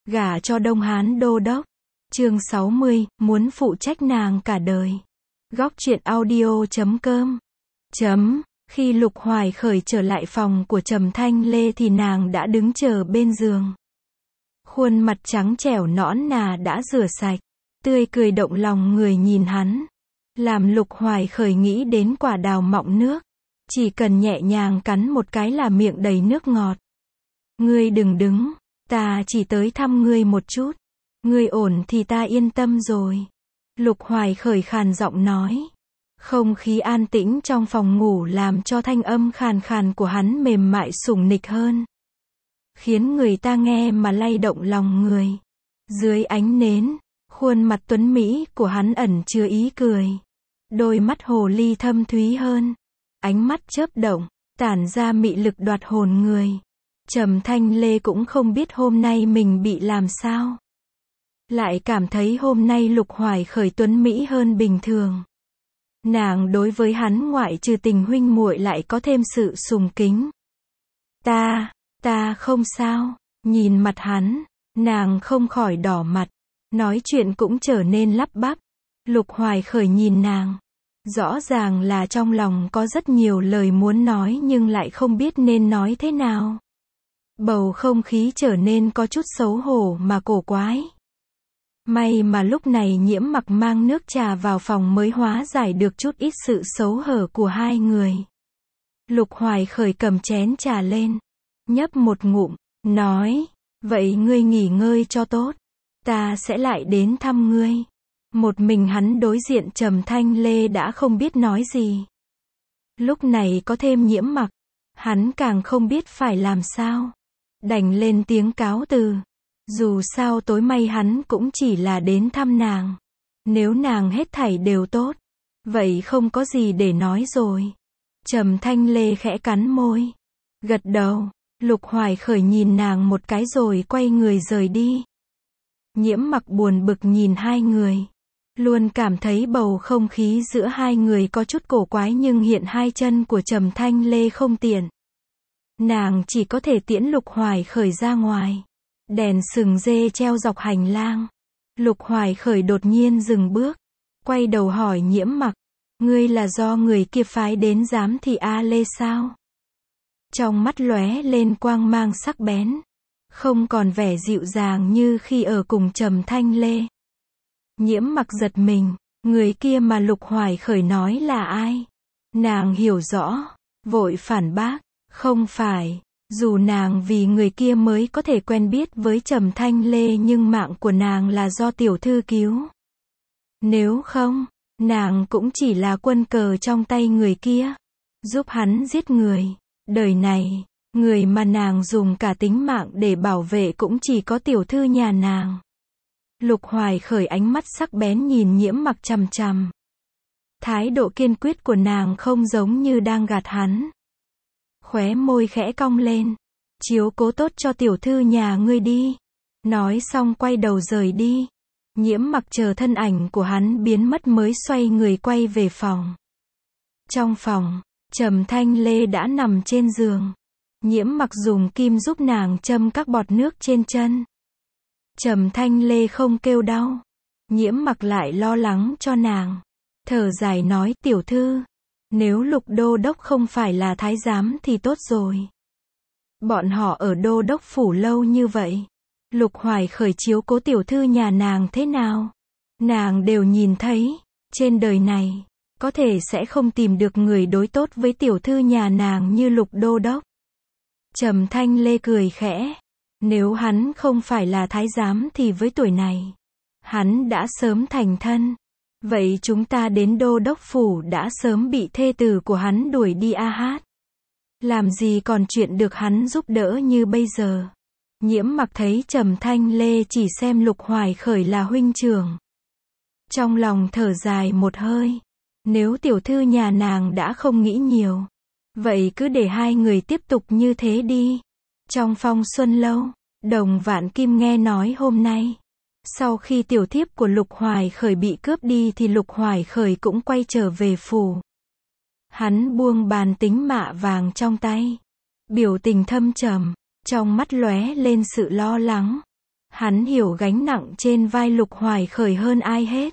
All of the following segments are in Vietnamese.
Gả cho Đông Hán đô đốc. Chương 60, muốn phụ trách nàng cả đời. Góc truyện audio.com. Khi Lục Hoài Khởi trở lại phòng của Trầm Thanh Lê thì nàng đã đứng chờ bên giường. Khuôn mặt trắng trẻo nõn nà đã rửa sạch, tươi cười động lòng người nhìn hắn, làm Lục Hoài Khởi nghĩ đến quả đào mọng nước, chỉ cần nhẹ nhàng cắn một cái là miệng đầy nước ngọt. Ngươi đừng đứng, ta chỉ tới thăm ngươi một chút, ngươi ổn thì ta yên tâm rồi. Lục Hoài Khởi khàn giọng nói. Không khí an tĩnh trong phòng ngủ làm cho thanh âm khàn khàn của hắn mềm mại sủng nịch hơn, khiến người ta nghe mà lay động lòng người. Dưới ánh nến, khuôn mặt tuấn mỹ của hắn ẩn chứa ý cười. Đôi mắt hồ ly thâm thúy hơn, ánh mắt chớp động, tản ra mị lực đoạt hồn người. Trầm Thanh Lê cũng không biết hôm nay mình bị làm sao, lại cảm thấy hôm nay Lục Hoài Khởi tuấn mỹ hơn bình thường. Nàng đối với hắn ngoại trừ tình huynh muội lại có thêm sự sùng kính. Ta không sao. Nhìn mặt hắn, nàng không khỏi đỏ mặt, nói chuyện cũng trở nên lắp bắp. Lục Hoài Khởi nhìn nàng, rõ ràng là trong lòng có rất nhiều lời muốn nói nhưng lại không biết nên nói thế nào. Bầu không khí trở nên có chút xấu hổ mà cổ quái. May mà lúc này Nhiễm Mặc mang nước trà vào phòng mới hóa giải được chút ít sự xấu hổ của hai người. Lục Hoài Khởi cầm chén trà lên, nhấp một ngụm, nói, vậy ngươi nghỉ ngơi cho tốt, ta sẽ lại đến thăm ngươi. Một mình hắn đối diện Trầm Thanh Lê đã không biết nói gì. Lúc này có thêm Nhiễm Mặc, hắn càng không biết phải làm sao. Đành lên tiếng cáo từ. Dù sao tối nay hắn cũng chỉ là đến thăm nàng. Nếu nàng hết thảy đều tốt, vậy không có gì để nói rồi. Trầm Thanh Lê khẽ cắn môi, gật đầu. Lục Hoài Khởi nhìn nàng một cái rồi quay người rời đi. Nhiễm Mặc buồn bực nhìn hai người, luôn cảm thấy bầu không khí giữa hai người có chút cổ quái nhưng hiện hai chân của Trầm Thanh Lê không tiện. Nàng chỉ có thể tiễn Lục Hoài Khởi ra ngoài. Đèn sừng dê treo dọc hành lang. Lục Hoài Khởi đột nhiên dừng bước, quay đầu hỏi Nhiễm Mặc, ngươi là do người kia phái đến giám thị A Lê sao? Trong mắt lóe lên quang mang sắc bén, không còn vẻ dịu dàng như khi ở cùng Trầm Thanh Lê. Nhiễm Mặc giật mình, người kia mà Lục Hoài Khởi nói là ai? Nàng hiểu rõ, vội phản bác, không phải. Dù nàng vì người kia mới có thể quen biết với Trầm Thanh Lê nhưng mạng của nàng là do tiểu thư cứu. Nếu không, nàng cũng chỉ là quân cờ trong tay người kia, giúp hắn giết người. Đời này, người mà nàng dùng cả tính mạng để bảo vệ cũng chỉ có tiểu thư nhà nàng. Lục Hoài Khởi ánh mắt sắc bén nhìn Nhiễm Mặc chằm chằm. Thái độ kiên quyết của nàng không giống như đang gạt hắn. Khóe môi khẽ cong lên, chiếu cố tốt cho tiểu thư nhà ngươi đi. Nói xong quay đầu rời đi. Nhiễm Mặc chờ thân ảnh của hắn biến mất mới xoay người quay về phòng. Trong phòng, Trầm Thanh Lê đã nằm trên giường. Nhiễm Mặc dùng kim giúp nàng châm các bọt nước trên chân. Trầm Thanh Lê không kêu đau, Nhiễm Mặc lại lo lắng cho nàng. Thở dài nói, tiểu thư, nếu Lục đô đốc không phải là thái giám thì tốt rồi. Bọn họ ở đô đốc phủ lâu như vậy, Lục Hoài Khởi chiếu cố tiểu thư nhà nàng thế nào, nàng đều nhìn thấy. Trên đời này, có thể sẽ không tìm được người đối tốt với tiểu thư nhà nàng như Lục đô đốc. Trầm Thanh Lê cười khẽ. Nếu hắn không phải là thái giám thì với tuổi này, hắn đã sớm thành thân. Vậy chúng ta đến đô đốc phủ đã sớm bị thê tử của hắn đuổi đi a hát. Làm gì còn chuyện được hắn giúp đỡ như bây giờ. Nhiễm Mặc thấy Trầm Thanh Lê chỉ xem Lục Hoài Khởi là huynh trưởng, trong lòng thở dài một hơi. Nếu tiểu thư nhà nàng đã không nghĩ nhiều, vậy cứ để hai người tiếp tục như thế đi. Trong Phong Xuân Lâu, Đồng Vạn Kim nghe nói hôm nay, sau khi tiểu thiếp của Lục Hoài Khởi bị cướp đi thì Lục Hoài Khởi cũng quay trở về phủ. Hắn buông bàn tính mạ vàng trong tay, biểu tình thâm trầm, trong mắt lóe lên sự lo lắng. Hắn hiểu gánh nặng trên vai Lục Hoài Khởi hơn ai hết.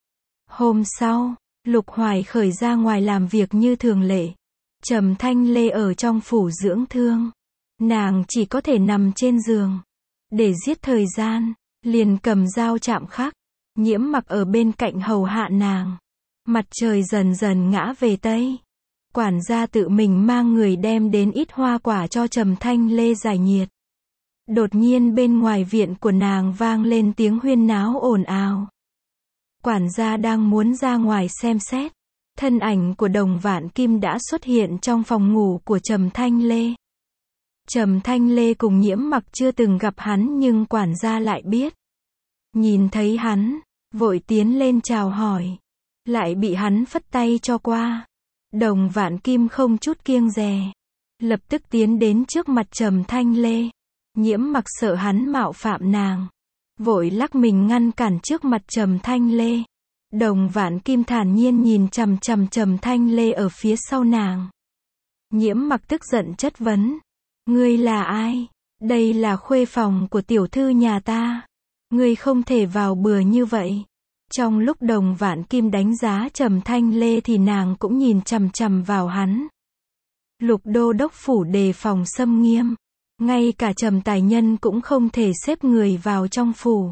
Hôm sau, Lục Hoài Khởi ra ngoài làm việc như thường lệ. Trầm Thanh Lê ở trong phủ dưỡng thương. Nàng chỉ có thể nằm trên giường. Để giết thời gian, liền cầm dao chạm khắc. Nhiễm Mặc ở bên cạnh hầu hạ nàng. Mặt trời dần dần ngã về Tây. Quản gia tự mình mang người đem đến ít hoa quả cho Trầm Thanh Lê giải nhiệt. Đột nhiên bên ngoài viện của nàng vang lên tiếng huyên náo ồn ào. Quản gia đang muốn ra ngoài xem xét. Thân ảnh của Đồng Vạn Kim đã xuất hiện trong phòng ngủ của Trầm Thanh Lê. Trầm Thanh Lê cùng Nhiễm Mặc chưa từng gặp hắn nhưng quản gia lại biết. Nhìn thấy hắn, vội tiến lên chào hỏi. Lại bị hắn phất tay cho qua. Đồng Vạn Kim không chút kiêng dè. Lập tức tiến đến trước mặt Trầm Thanh Lê. Nhiễm Mặc sợ hắn mạo phạm nàng. Vội lắc mình ngăn cản trước mặt Trầm Thanh Lê. Đồng Vạn Kim thản nhiên nhìn chằm chằm Trầm Thanh Lê ở phía sau nàng. Nhiễm Mặc tức giận chất vấn. Ngươi là ai? Đây là khuê phòng của tiểu thư nhà ta. Ngươi không thể vào bừa như vậy. Trong lúc Đồng Vạn Kim đánh giá Trầm Thanh Lê thì nàng cũng nhìn chằm chằm vào hắn. Lục đô đốc phủ đề phòng xâm nghiêm. Ngay cả Trầm Tài Nhân cũng không thể xếp người vào trong phủ.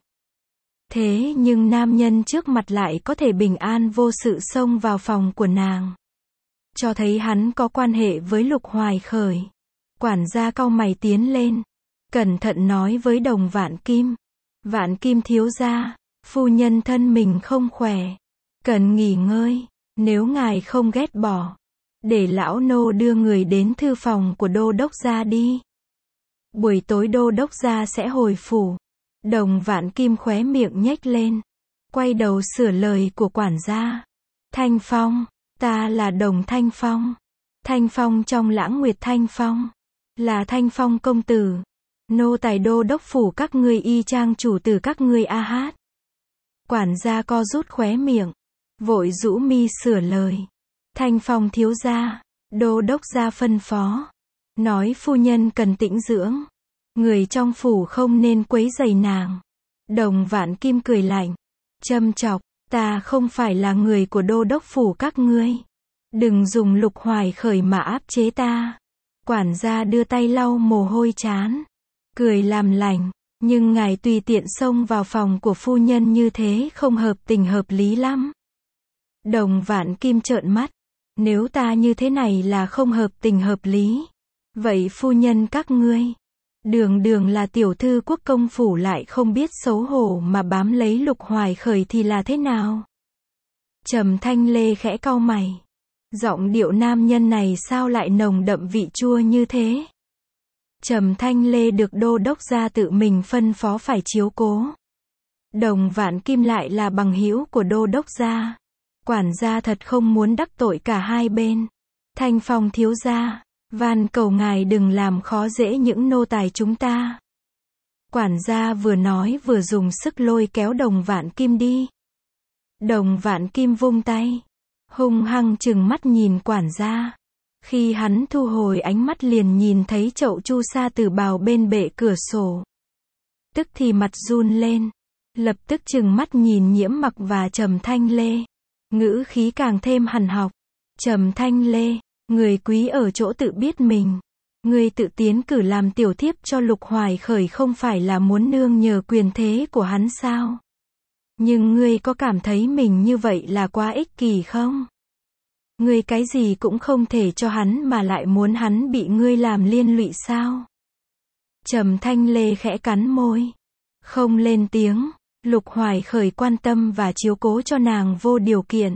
Thế nhưng nam nhân trước mặt lại có thể bình an vô sự xông vào phòng của nàng. Cho thấy hắn có quan hệ với Lục Hoài Khởi. Quản gia cau mày tiến lên. Cẩn thận nói với Đồng Vạn Kim. Vạn Kim thiếu gia, phu nhân thân mình không khỏe. Cần nghỉ ngơi, nếu ngài không ghét bỏ. Để lão nô đưa người đến thư phòng của đô đốc gia đi. Buổi tối đô đốc gia sẽ hồi phủ. Đồng Vạn Kim khóe miệng nhếch lên. Quay đầu sửa lời của quản gia. Thanh Phong, ta là Đồng Thanh Phong. Thanh Phong trong Lãng Nguyệt Thanh Phong. Là Thanh Phong công tử. Nô tài đô đốc phủ các ngươi y chang chủ tử các ngươi a hát. Quản gia co rút khóe miệng. Vội rũ mi sửa lời. Thanh Phong thiếu gia. Đô đốc gia phân phó. Nói phu nhân cần tĩnh dưỡng. Người trong phủ không nên quấy rầy nàng. Đồng Vạn Kim cười lạnh. Châm chọc, ta không phải là người của đô đốc phủ các ngươi. Đừng dùng Lục Hoài Khởi mà áp chế ta. Quản gia đưa tay lau mồ hôi trán. Cười làm lành. Nhưng ngài tùy tiện xông vào phòng của phu nhân như thế không hợp tình hợp lý lắm. Đồng Vạn Kim trợn mắt. Nếu ta như thế này là không hợp tình hợp lý. Vậy phu nhân các ngươi. Đường đường là tiểu thư quốc công phủ lại không biết xấu hổ mà bám lấy Lục Hoài Khởi thì là thế nào? Trầm Thanh Lê khẽ cau mày. Giọng điệu nam nhân này sao lại nồng đậm vị chua như thế? Trầm Thanh Lê được đô đốc gia tự mình phân phó phải chiếu cố. Đồng Vạn Kim lại là bằng hữu của đô đốc gia. Quản gia thật không muốn đắc tội cả hai bên. Thanh Phong thiếu gia, van cầu ngài đừng làm khó dễ những nô tài chúng ta. Quản gia vừa nói vừa dùng sức lôi kéo Đồng Vạn Kim đi. Đồng Vạn Kim vung tay, hung hăng trừng mắt nhìn quản gia. Khi hắn thu hồi ánh mắt liền nhìn thấy chậu chu sa tử bào bên bệ cửa sổ. Tức thì mặt run lên, lập tức trừng mắt nhìn Nhiễm Mặc và Trầm Thanh Lê. Ngữ khí càng thêm hằn học. Trầm Thanh Lê, người quý ở chỗ tự biết mình. Người tự tiến cử làm tiểu thiếp cho Lục Hoài Khởi không phải là muốn nương nhờ quyền thế của hắn sao? Nhưng ngươi có cảm thấy mình như vậy là quá ích kỷ không? Ngươi cái gì cũng không thể cho hắn mà lại muốn hắn bị ngươi làm liên lụy sao? Trầm Thanh Lê khẽ cắn môi. Không lên tiếng. Lục Hoài Khởi quan tâm và chiếu cố cho nàng vô điều kiện.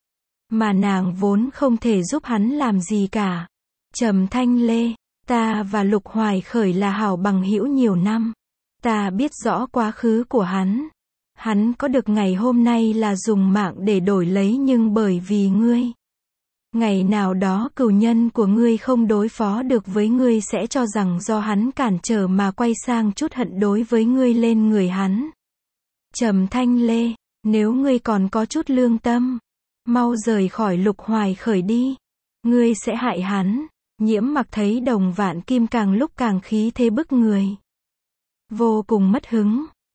Mà nàng vốn không thể giúp hắn làm gì cả. Trầm Thanh Lê, ta và Lục Hoài Khởi là hảo bằng hữu nhiều năm. Ta biết rõ quá khứ của hắn. Hắn có được ngày hôm nay là dùng mạng để đổi lấy nhưng bởi vì ngươi. Ngày nào đó cừu nhân của ngươi không đối phó được với ngươi sẽ cho rằng do hắn cản trở mà quay sang chút hận đối với ngươi lên người hắn. Trầm Thanh Lê, nếu ngươi còn có chút lương tâm, mau rời khỏi Lục Hoài Khởi đi. Ngươi sẽ hại hắn. Nhiễm Mặc thấy Đồng Vạn Kim càng lúc càng khí thế bức người. Vô cùng mất hứng.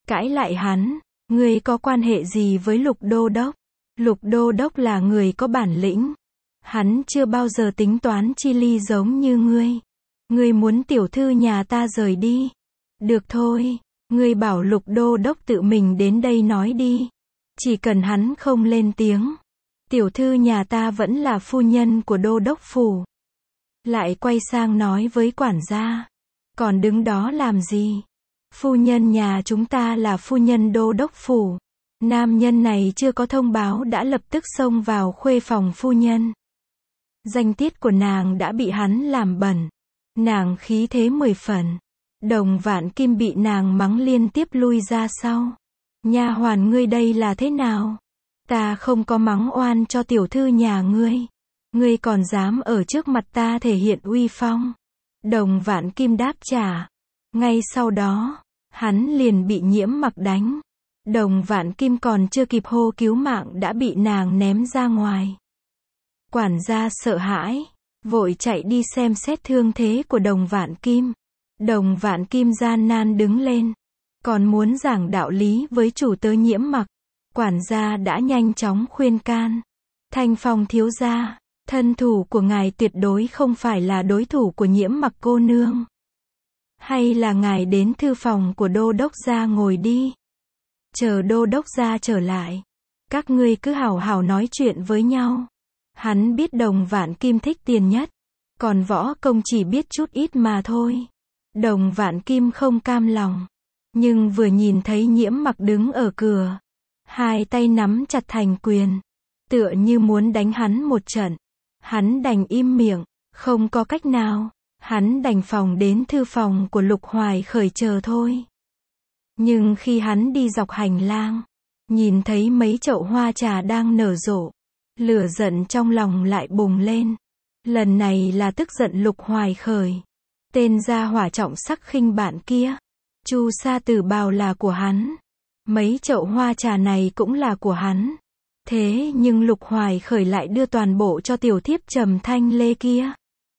cãi lại hắn. Ngươi có quan hệ gì với Lục Đô Đốc? Lục Đô Đốc là người có bản lĩnh. Hắn chưa bao giờ tính toán chi ly giống như ngươi. Ngươi muốn tiểu thư nhà ta rời đi. Được thôi, ngươi bảo Lục Đô Đốc tự mình đến đây nói đi. Chỉ cần hắn không lên tiếng. Tiểu thư nhà ta vẫn là phu nhân của Đô Đốc phủ. Lại quay sang nói với quản gia. Còn đứng đó làm gì? Phu nhân nhà chúng ta là phu nhân Đô Đốc phủ. Nam nhân này chưa có thông báo đã lập tức xông vào khuê phòng phu nhân. Danh tiết của nàng đã bị hắn làm bẩn. Nàng khí thế 10 phần. Đồng Vạn Kim bị nàng mắng liên tiếp lui ra sau. Nha hoàn ngươi đây là thế nào? Ta không có mắng oan cho tiểu thư nhà ngươi. Ngươi còn dám ở trước mặt ta thể hiện uy phong. Đồng Vạn Kim đáp trả. Ngay sau đó, hắn liền bị Nhiễm Mặc đánh. Đồng Vạn Kim còn chưa kịp hô cứu mạng đã bị nàng ném ra ngoài. Quản gia sợ hãi, vội chạy đi xem xét thương thế của Đồng Vạn Kim. Đồng Vạn Kim gian nan đứng lên, còn muốn giảng đạo lý với chủ tớ Nhiễm Mặc. Quản gia đã nhanh chóng khuyên can. Thanh Phong thiếu gia, thân thủ của ngài tuyệt đối không phải là đối thủ của Nhiễm Mặc cô nương. Hay là ngài đến thư phòng của Đô Đốc gia ngồi đi. Chờ Đô Đốc gia trở lại, các ngươi cứ hảo hảo nói chuyện với nhau. Hắn biết Đồng Vạn Kim thích tiền nhất, còn võ công chỉ biết chút ít mà thôi. Đồng Vạn Kim không cam lòng, nhưng vừa nhìn thấy Nhiễm Mặc đứng ở cửa, hai tay nắm chặt thành quyền, tựa như muốn đánh hắn một trận. Hắn đành im miệng, không có cách nào, hắn đành phòng đến thư phòng của Lục Hoài Khởi chờ thôi. Nhưng khi hắn đi dọc hành lang, nhìn thấy mấy chậu hoa trà đang nở rộ, lửa giận trong lòng lại bùng lên. Lần này là tức giận Lục Hoài Khởi. Tên gia hỏa trọng sắc khinh bạn kia. Chu Sa Tử bào là của hắn. Mấy chậu hoa trà này cũng là của hắn. Thế nhưng Lục Hoài Khởi lại đưa toàn bộ cho tiểu thiếp Trầm Thanh Lê kia.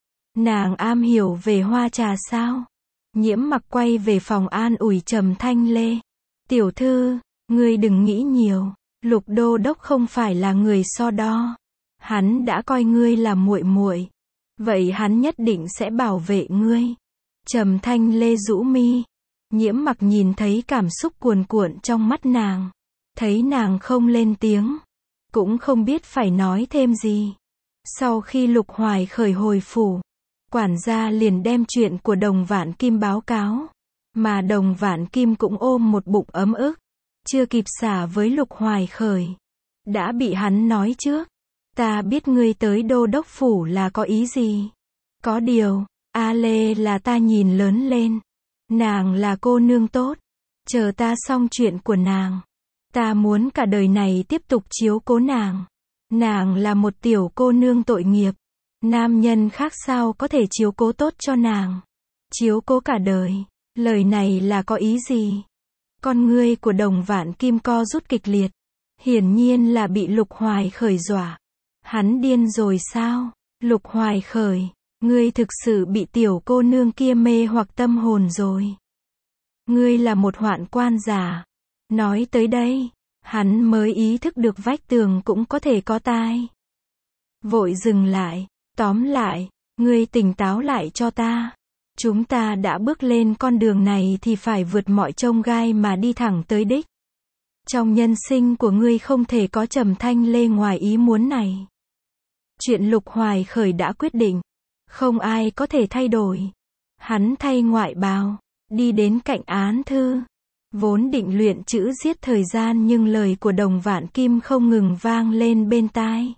Nàng am hiểu về hoa trà sao? Nhiễm Mặc quay về phòng an ủi Trầm Thanh Lê. Tiểu thư, ngươi đừng nghĩ nhiều. Lục Đô Đốc không phải là người so đo. Hắn đã coi ngươi là muội muội. Vậy hắn nhất định sẽ bảo vệ ngươi. Trầm Thanh Lê rũ mi. Nhiễm Mặc nhìn thấy cảm xúc cuồn cuộn trong mắt nàng. Thấy nàng không lên tiếng, cũng không biết phải nói thêm gì. Sau khi Lục Hoài Khởi hồi phủ, quản gia liền đem chuyện của Đồng Vạn Kim báo cáo. Mà Đồng Vạn Kim cũng ôm một bụng ấm ức. Chưa kịp xả với Lục Hoài Khởi, đã bị hắn nói trước. Ta biết ngươi tới Đô Đốc phủ là có ý gì. Có điều, A Lê là ta nhìn lớn lên. Nàng là cô nương tốt. Chờ ta xong chuyện của nàng, ta muốn cả đời này tiếp tục chiếu cố nàng. Nàng là một tiểu cô nương tội nghiệp. Nam nhân khác sao có thể chiếu cố tốt cho nàng. Chiếu cố cả đời. Lời này là có ý gì? Con ngươi của Đồng Vạn Kim co rút kịch liệt. Hiển nhiên là bị Lục Hoài Khởi dọa. Hắn điên rồi sao? Lục Hoài Khởi, ngươi thực sự bị tiểu cô nương kia mê hoặc tâm hồn rồi. Ngươi là một hoạn quan giả. Nói tới đây, hắn mới ý thức được vách tường cũng có thể có tai. Vội dừng lại, tóm lại, ngươi tỉnh táo lại cho ta. Chúng ta đã bước lên con đường này thì phải vượt mọi chông gai mà đi thẳng tới đích. Trong nhân sinh của ngươi không thể có Trầm Thanh Lê ngoài ý muốn này. Chuyện Lục Hoài Khởi đã quyết định, không ai có thể thay đổi. Hắn thay ngoại bào, đi đến cạnh án thư. Vốn định luyện chữ giết thời gian nhưng lời của Đồng Vạn Kim không ngừng vang lên bên tai.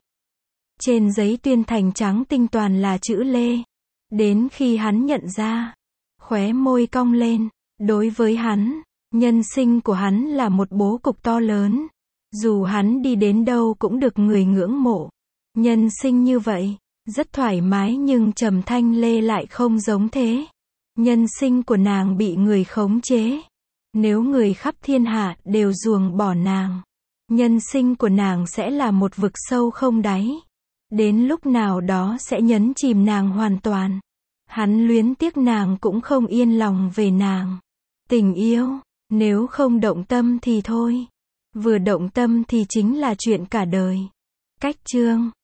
Trên giấy tuyên thành trắng tinh toàn là chữ Lê. Đến khi hắn nhận ra, khóe môi cong lên. Đối với hắn, nhân sinh của hắn là một bố cục to lớn. Dù hắn đi đến đâu cũng được người ngưỡng mộ. Nhân sinh như vậy, rất thoải mái nhưng Trầm Thanh Lê lại không giống thế. Nhân sinh của nàng bị người khống chế. Nếu người khắp thiên hạ đều ruồng bỏ nàng, nhân sinh của nàng sẽ là một vực sâu không đáy. Đến lúc nào đó sẽ nhấn chìm nàng hoàn toàn. Hắn luyến tiếc nàng cũng không yên lòng về nàng. Tình yêu, Nếu không động tâm thì thôi. Vừa động tâm thì chính là chuyện cả đời. Cách chương